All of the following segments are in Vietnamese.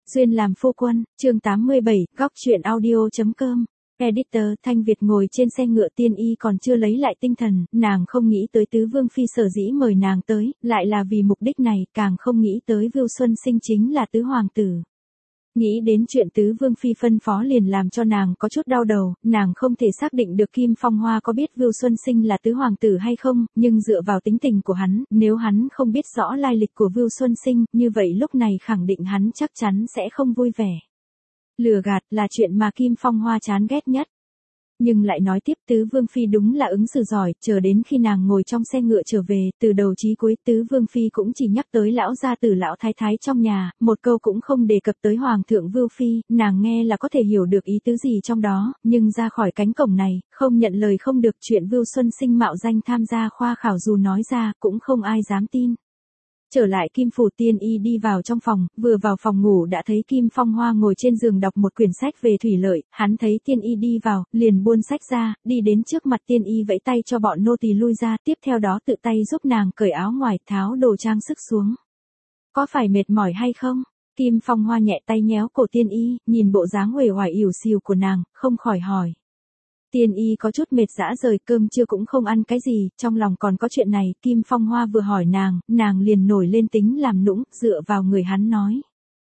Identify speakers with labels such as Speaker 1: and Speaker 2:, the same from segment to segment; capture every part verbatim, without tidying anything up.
Speaker 1: Duyên làm phu quân, chương tám mươi bảy, góc truyện audio.com. Editor Thanh Việt ngồi trên xe ngựa Tiên Y còn chưa lấy lại tinh thần, nàng không nghĩ tới Tứ Vương Phi sở dĩ mời nàng tới, lại là vì mục đích này, càng không nghĩ tới Vưu Xuân Sinh chính là Tứ Hoàng tử. Nghĩ đến chuyện Tứ Vương Phi phân phó liền làm cho nàng có chút đau đầu, nàng không thể xác định được Kim Phong Hoa có biết Vưu Xuân Sinh là Tứ Hoàng tử hay không, nhưng dựa vào tính tình của hắn, nếu hắn không biết rõ lai lịch của Vưu Xuân Sinh, như vậy lúc này khẳng định hắn chắc chắn sẽ không vui vẻ. Lừa gạt là chuyện mà Kim Phong Hoa chán ghét nhất. Nhưng lại nói tiếp Tứ Vương Phi đúng là ứng xử giỏi, chờ đến khi nàng ngồi trong xe ngựa trở về, từ đầu chí cuối Tứ Vương Phi cũng chỉ nhắc tới lão gia tử lão thái thái trong nhà, một câu cũng không đề cập tới Hoàng thượng Vưu Phi, nàng nghe là có thể hiểu được ý tứ gì trong đó, nhưng ra khỏi cánh cổng này, không nhận lời không được chuyện Vưu Xuân Sinh mạo danh tham gia khoa khảo dù nói ra, cũng không ai dám tin. Trở lại Kim Phủ Tiên Y đi vào trong phòng, vừa vào phòng ngủ đã thấy Kim Phong Hoa ngồi trên giường đọc một quyển sách về thủy lợi, hắn thấy Tiên Y đi vào, liền buôn sách ra, đi đến trước mặt Tiên Y vẫy tay cho bọn nô tỳ lui ra, tiếp theo đó tự tay giúp nàng cởi áo ngoài, tháo đồ trang sức xuống. Có phải mệt mỏi hay không? Kim Phong Hoa nhẹ tay nhéo cổ Tiên Y, nhìn bộ dáng uể oải ỉu xìu của nàng, không khỏi hỏi. Tiên Y có chút mệt dã rời, cơm trưa cũng không ăn cái gì, trong lòng còn có chuyện này, Kim Phong Hoa vừa hỏi nàng, nàng liền nổi lên tính làm nũng, dựa vào người hắn nói.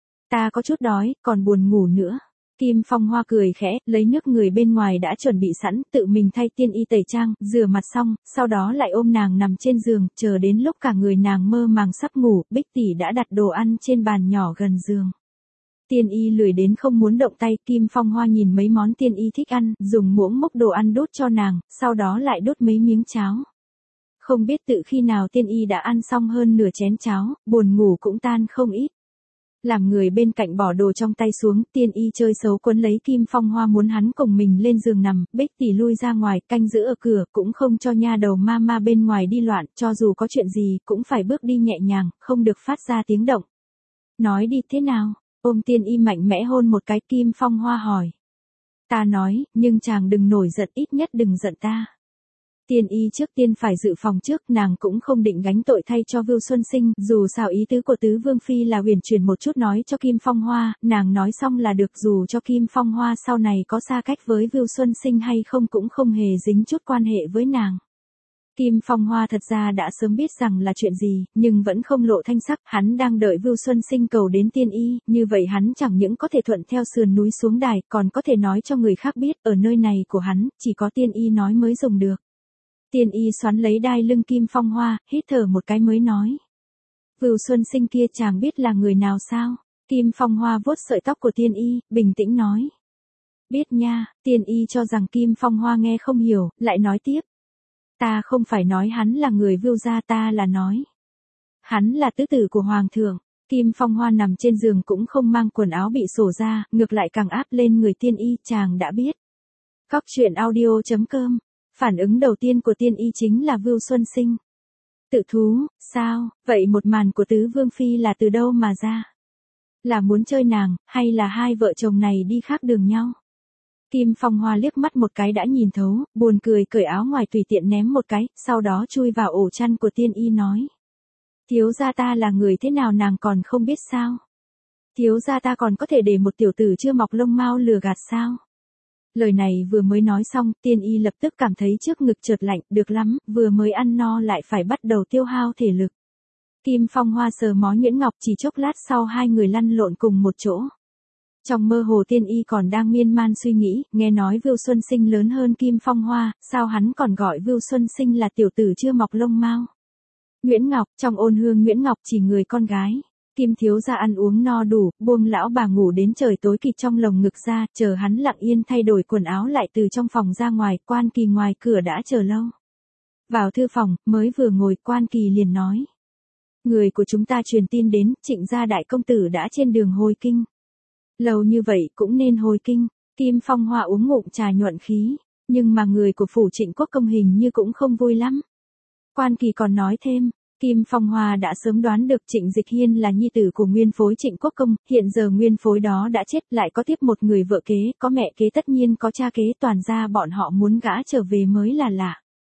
Speaker 1: Ta có chút đói, còn buồn ngủ nữa. Kim Phong Hoa cười khẽ, lấy nước người bên ngoài đã chuẩn bị sẵn, tự mình thay Tiên Y tẩy trang, rửa mặt xong, sau đó lại ôm nàng nằm trên giường, chờ đến lúc cả người nàng mơ màng sắp ngủ, Bích tỷ đã đặt đồ ăn trên bàn nhỏ gần giường. Tiên Y lười đến không muốn động tay, Kim Phong Hoa nhìn mấy món Tiên Y thích ăn, dùng muỗng múc đồ ăn đút cho nàng, sau đó lại đút mấy miếng cháo. Không biết tự khi nào Tiên Y đã ăn xong hơn nửa chén cháo, buồn ngủ cũng tan không ít. Làm người bên cạnh bỏ đồ trong tay xuống, Tiên Y chơi xấu quấn lấy Kim Phong Hoa muốn hắn cùng mình lên giường nằm, Bích tỷ lui ra ngoài, canh giữ ở cửa, cũng không cho nha đầu ma ma bên ngoài đi loạn, cho dù có chuyện gì, cũng phải bước đi nhẹ nhàng, không được phát ra tiếng động. Nói đi thế nào? Ôm Tiên Y mạnh mẽ hôn một cái, Kim Phong Hoa hỏi. Ta nói, nhưng chàng đừng nổi giận, ít nhất đừng giận ta. Tiên Y trước tiên phải dự phòng trước, nàng cũng không định gánh tội thay cho Vưu Xuân Sinh, dù sao ý tứ của Tứ Vương Phi là huyền chuyển một chút nói cho Kim Phong Hoa, nàng nói xong là được, dù cho Kim Phong Hoa sau này có xa cách với Vưu Xuân Sinh hay không cũng không hề dính chút quan hệ với nàng. Kim Phong Hoa thật ra đã sớm biết rằng là chuyện gì, nhưng vẫn không lộ thanh sắc, hắn đang đợi Vưu Xuân Sinh cầu đến Tiên Y, như vậy hắn chẳng những có thể thuận theo sườn núi xuống đài, còn có thể nói cho người khác biết, ở nơi này của hắn, chỉ có Tiên Y nói mới dùng được. Tiên Y xoắn lấy đai lưng Kim Phong Hoa, hít thở một cái mới nói. Vưu Xuân Sinh kia chàng biết là người nào sao? Kim Phong Hoa vuốt sợi tóc của Tiên Y, bình tĩnh nói. Biết nha, Tiên Y cho rằng Kim Phong Hoa nghe không hiểu, lại nói tiếp. Ta không phải nói hắn là người Vưu gia, ta là nói. Hắn là tứ tử của Hoàng thượng. Kim Phong Hoa nằm trên giường cũng không mang quần áo bị xổ ra, ngược lại càng áp lên người Tiên Y, chàng đã biết. Góc truyện audio.com. Phản ứng đầu tiên của Tiên Y chính là Vưu Xuân Sinh. Tự thú, sao, vậy một màn của Tứ Vương Phi là từ đâu mà ra? Là muốn chơi nàng, hay là hai vợ chồng này đi khác đường nhau? Kim Phong Hoa liếc mắt một cái đã nhìn thấu, buồn cười cởi áo ngoài tùy tiện ném một cái, sau đó chui vào ổ chăn của Tiên Y nói. Thiếu gia ta là người thế nào nàng còn không biết sao? Thiếu gia ta còn có thể để một tiểu tử chưa mọc lông mao lừa gạt sao? Lời này vừa mới nói xong, Tiên Y lập tức cảm thấy trước ngực chợt lạnh, được lắm, vừa mới ăn no lại phải bắt đầu tiêu hao thể lực. Kim Phong Hoa sờ mó nhuyễn ngọc, chỉ chốc lát sau hai người lăn lộn cùng một chỗ. Trong mơ hồ Tiên Y còn đang miên man suy nghĩ, nghe nói Vưu Xuân Sinh lớn hơn Kim Phong Hoa, sao hắn còn gọi Vưu Xuân Sinh là tiểu tử chưa mọc lông mao. Nguyễn Ngọc, trong ôn hương Nguyễn Ngọc chỉ người con gái. Kim thiếu gia ăn uống no đủ, buông lão bà ngủ đến trời tối kịt trong lồng ngực ra, chờ hắn lặng yên thay đổi quần áo lại từ trong phòng ra ngoài, Quan Kỳ ngoài cửa đã chờ lâu. Vào thư phòng, mới vừa ngồi, Quan Kỳ liền nói. Người của chúng ta truyền tin đến, Trịnh gia đại công tử đã trên đường hồi kinh. Lâu như vậy cũng nên hồi kinh. Kim Phong Hoa uống ngụm trà nhuận khí, nhưng mà người của phủ Trịnh Quốc công hình như cũng không vui lắm. Quan Kỳ còn nói thêm. Kim Phong Hoa đã sớm đoán được Trịnh Dịch Hiên là nhi tử của nguyên phối Trịnh Quốc công, hiện giờ nguyên phối đó đã chết, lại có tiếp một người vợ kế, có mẹ kế tất nhiên có cha kế, toàn ra bọn họ muốn gã trở về mới là lạ.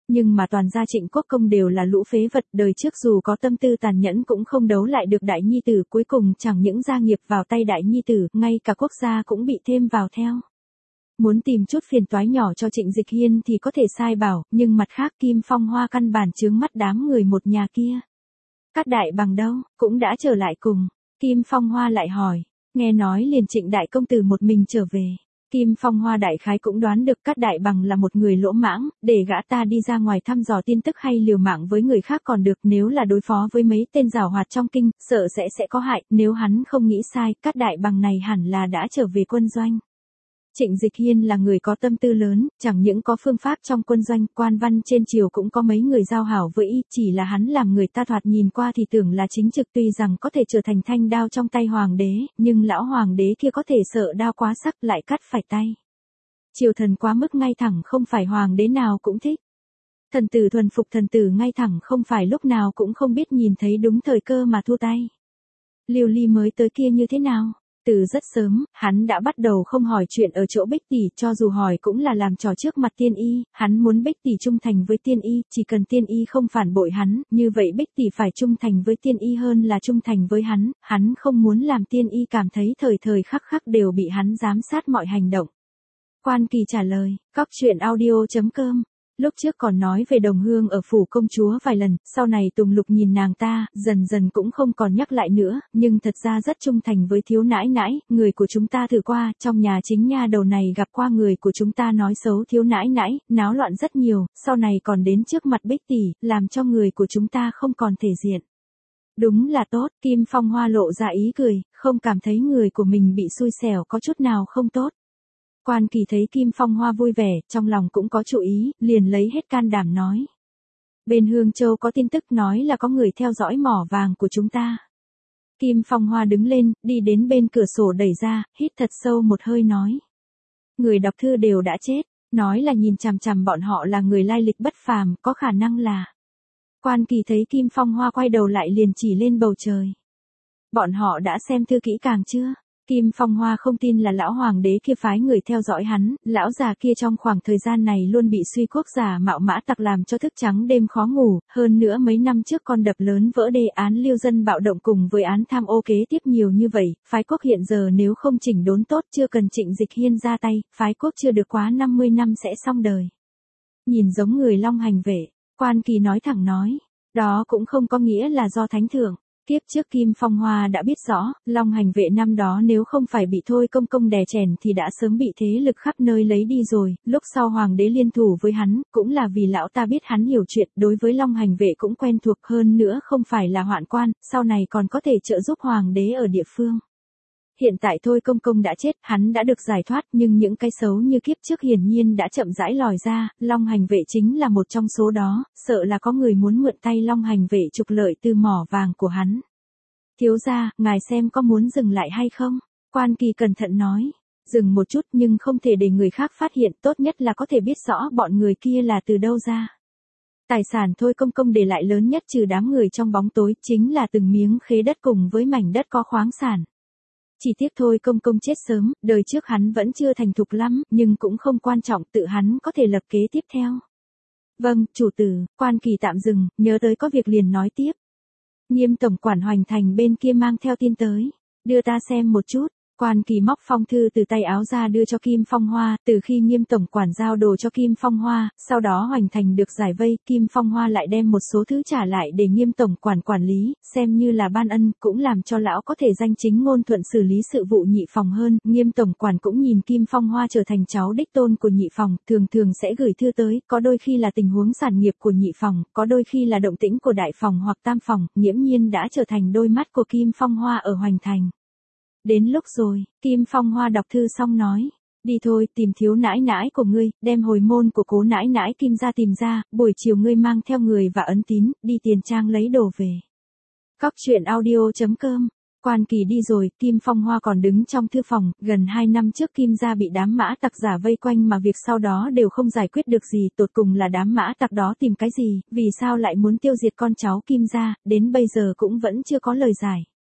Speaker 1: Nhưng mà toàn gia Trịnh Quốc Công đều là lũ phế vật, đời trước dù có tâm tư tàn nhẫn cũng không đấu lại được đại nhi tử, cuối cùng chẳng những gia nghiệp vào tay đại nhi tử, ngay cả quốc gia cũng bị thêm vào theo. Muốn tìm chút phiền toái nhỏ cho Trịnh Dịch Hiên thì có thể sai bảo, nhưng mặt khác Kim Phong Hoa căn bản chướng mắt đám người một nhà kia. Cát Đại Bằng đâu, cũng đã trở lại cùng. Kim Phong Hoa lại hỏi, nghe nói liền Trịnh đại công tử một mình trở về. Kim Phong Hoa đại khái cũng đoán được Cát Đại Bằng là một người lỗ mãng, để gã ta đi ra ngoài thăm dò tin tức hay liều mạng với người khác còn được, nếu là đối phó với mấy tên giảo hoạt trong kinh, sợ sẽ sẽ có hại, nếu hắn không nghĩ sai, Cát Đại Bằng này hẳn là đã trở về quân doanh. Trịnh Dịch Hiên là người có tâm tư lớn, chẳng những có phương pháp trong quân doanh, quan văn trên triều cũng có mấy người giao hảo với y, chỉ là hắn làm người ta thoạt nhìn qua thì tưởng là chính trực, tuy rằng có thể trở thành thanh đao trong tay hoàng đế, nhưng lão hoàng đế kia có thể sợ đao quá sắc lại cắt phải tay. Triều thần quá mức ngay thẳng không phải hoàng đế nào cũng thích. Thần tử thuần phục thần tử ngay thẳng không phải lúc nào cũng không biết nhìn thấy đúng thời cơ mà thua tay. Lưu Ly mới tới kia như thế nào? Từ rất sớm, hắn đã bắt đầu không hỏi chuyện ở chỗ Bích Tỷ, cho dù hỏi cũng là làm trò trước mặt Tiên Y, hắn muốn Bích Tỷ trung thành với Tiên Y, chỉ cần Tiên Y không phản bội hắn, như vậy Bích Tỷ phải trung thành với Tiên Y hơn là trung thành với hắn, hắn không muốn làm Tiên Y cảm thấy thời thời khắc khắc đều bị hắn giám sát mọi hành động. Quan Kỳ trả lời, cóc truyện audio chấm com. Lúc trước còn nói về Đồng Hương ở phủ công chúa vài lần, sau này Tùng Lục nhìn nàng ta, dần dần cũng không còn nhắc lại nữa, nhưng thật ra rất trung thành với thiếu nãi nãi, người của chúng ta thử qua, trong nhà chính nha đầu này gặp qua người của chúng ta nói xấu thiếu nãi nãi, náo loạn rất nhiều, sau này còn đến trước mặt Bích Tỷ, làm cho người của chúng ta không còn thể diện. Đúng là tốt, Kim Phong Hoa lộ ra ý cười, không cảm thấy người của mình bị xui xẻo có chút nào không tốt. Quan Kỳ thấy Kim Phong Hoa vui vẻ, trong lòng cũng có chủ ý, liền lấy hết can đảm nói. Bên Hương Châu có tin tức nói là có người theo dõi mỏ vàng của chúng ta. Kim Phong Hoa đứng lên, đi đến bên cửa sổ đẩy ra, hít thật sâu một hơi nói. Người đọc thư đều đã chết, nói là nhìn chằm chằm bọn họ là người lai lịch bất phàm, có khả năng là. Quan Kỳ thấy Kim Phong Hoa quay đầu lại liền chỉ lên bầu trời. Bọn họ đã xem thư kỹ càng chưa? Kim Phong Hoa không tin là lão hoàng đế kia phái người theo dõi hắn, lão già kia trong khoảng thời gian này luôn bị suy quốc giả mạo mã tặc làm cho thức trắng đêm khó ngủ, hơn nữa mấy năm trước con đập lớn vỡ đê án lưu dân bạo động cùng với án tham ô kế tiếp nhiều như vậy, phái quốc hiện giờ nếu không chỉnh đốn tốt chưa cần Trịnh Dịch Hiên ra tay, phái quốc chưa được quá năm mươi năm sẽ xong đời. Nhìn giống người Long Hành Vệ, Quan Kỳ nói thẳng nói, đó cũng không có nghĩa là do thánh thượng. Kiếp trước Kim Phong Hoa đã biết rõ, Long Hành Vệ năm đó nếu không phải bị Thôi Công Công đè chèn thì đã sớm bị thế lực khắp nơi lấy đi rồi, lúc sau Hoàng đế liên thủ với hắn, cũng là vì lão ta biết hắn hiểu chuyện, đối với Long Hành Vệ cũng quen thuộc hơn nữa không phải là hoạn quan, sau này còn có thể trợ giúp Hoàng đế ở địa phương. Hiện tại Thôi Công Công đã chết, hắn đã được giải thoát, nhưng những cái xấu như kiếp trước hiển nhiên đã chậm rãi lòi ra, Long Hành Vệ chính là một trong số đó, sợ là có người muốn mượn tay Long Hành Vệ trục lợi từ mỏ vàng của hắn. Thiếu gia, ngài xem có muốn dừng lại hay không? Quan Kỳ cẩn thận nói, dừng một chút nhưng không thể để người khác phát hiện, tốt nhất là có thể biết rõ bọn người kia là từ đâu ra. Tài sản Thôi Công Công để lại lớn nhất trừ đám người trong bóng tối, chính là từng miếng khế đất cùng với mảnh đất có khoáng sản. Chỉ tiếc Thôi Công Công chết sớm, đời trước hắn vẫn chưa thành thục lắm, nhưng cũng không quan trọng, tự hắn có thể lập kế tiếp theo. Vâng, chủ tử. Quan Kỳ tạm dừng, nhớ tới có việc liền nói tiếp. Nghiêm tổng quản Hoành Thành bên kia mang theo tin tới, đưa ta xem một chút. Quan Kỳ móc phong thư từ tay áo ra đưa cho Kim Phong Hoa, từ khi Nghiêm tổng quản giao đồ cho Kim Phong Hoa, sau đó Hoành Thành được giải vây, Kim Phong Hoa lại đem một số thứ trả lại để Nghiêm tổng quản quản lý, xem như là ban ân, cũng làm cho lão có thể danh chính ngôn thuận xử lý sự vụ Nhị Phòng hơn. Nghiêm tổng quản cũng nhìn Kim Phong Hoa trở thành cháu đích tôn của Nhị Phòng, thường thường sẽ gửi thư tới, có đôi khi là tình huống sản nghiệp của Nhị Phòng, có đôi khi là động tĩnh của Đại Phòng hoặc Tam Phòng, nghiễm nhiên đã trở thành đôi mắt của Kim Phong Hoa ở Hoành Thành. Đến lúc rồi, Kim Phong Hoa đọc thư xong nói, đi thôi, tìm thiếu nãi nãi của ngươi, đem hồi môn của cố nãi nãi Kim ra tìm ra, buổi chiều ngươi mang theo người và ấn tín, đi tiền trang lấy đồ về. Cóc truyện audio chấm com. Quan Kỳ đi rồi, Kim Phong Hoa còn đứng trong thư phòng, gần hai năm trước Kim gia bị đám mã tặc giả vây quanh mà việc sau đó đều không giải quyết được gì, tột cùng là đám mã tặc đó tìm cái gì, vì sao lại muốn tiêu diệt con cháu Kim gia, đến bây giờ cũng vẫn chưa có lời giải.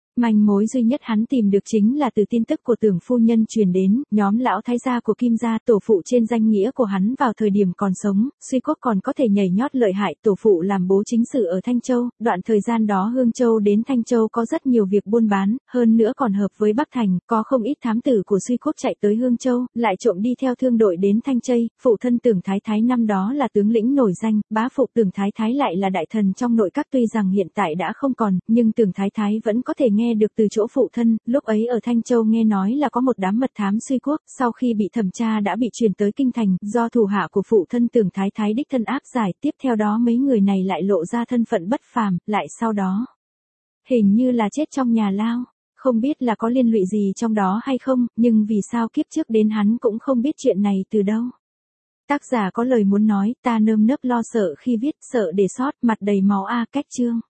Speaker 1: Manh mối duy nhất hắn tìm được chính là từ tin tức của Tưởng phu nhân truyền đến, nhóm lão thái gia của Kim gia, tổ phụ trên danh nghĩa của hắn vào thời điểm còn sống, suy quốc còn có thể nhảy nhót lợi hại, tổ phụ làm bố chính sự ở Thanh Châu, đoạn thời gian đó Hương Châu đến Thanh Châu có rất nhiều việc buôn bán, hơn nữa còn hợp với Bắc Thành, có không ít thám tử của suy quốc chạy tới Hương Châu, lại trộm đi theo thương đội đến Thanh Chây, phụ thân Tưởng Thái Thái năm đó là tướng lĩnh nổi danh, bá phụ Tưởng Thái Thái lại là đại thần trong nội các, tuy rằng hiện tại đã không còn, nhưng Tưởng Thái Thái vẫn có thể nghe được từ chỗ phụ thân, lúc ấy ở Thanh Châu nghe nói là có một đám mật thám suy quốc, sau khi bị thẩm tra đã bị truyền tới kinh thành, do thủ hạ của phụ thân Tưởng Thái Thái đích thân áp giải, tiếp theo đó mấy người này lại lộ ra thân phận bất phàm, lại sau đó hình như là chết trong nhà lao, không biết là có liên lụy gì trong đó hay không, nhưng vì sao kiếp trước đến hắn cũng không biết chuyện này từ đâu. Tác giả có lời muốn nói, ta nơm nớp lo sợ khi viết, sợ để sót, mặt đầy máu a, cách chương.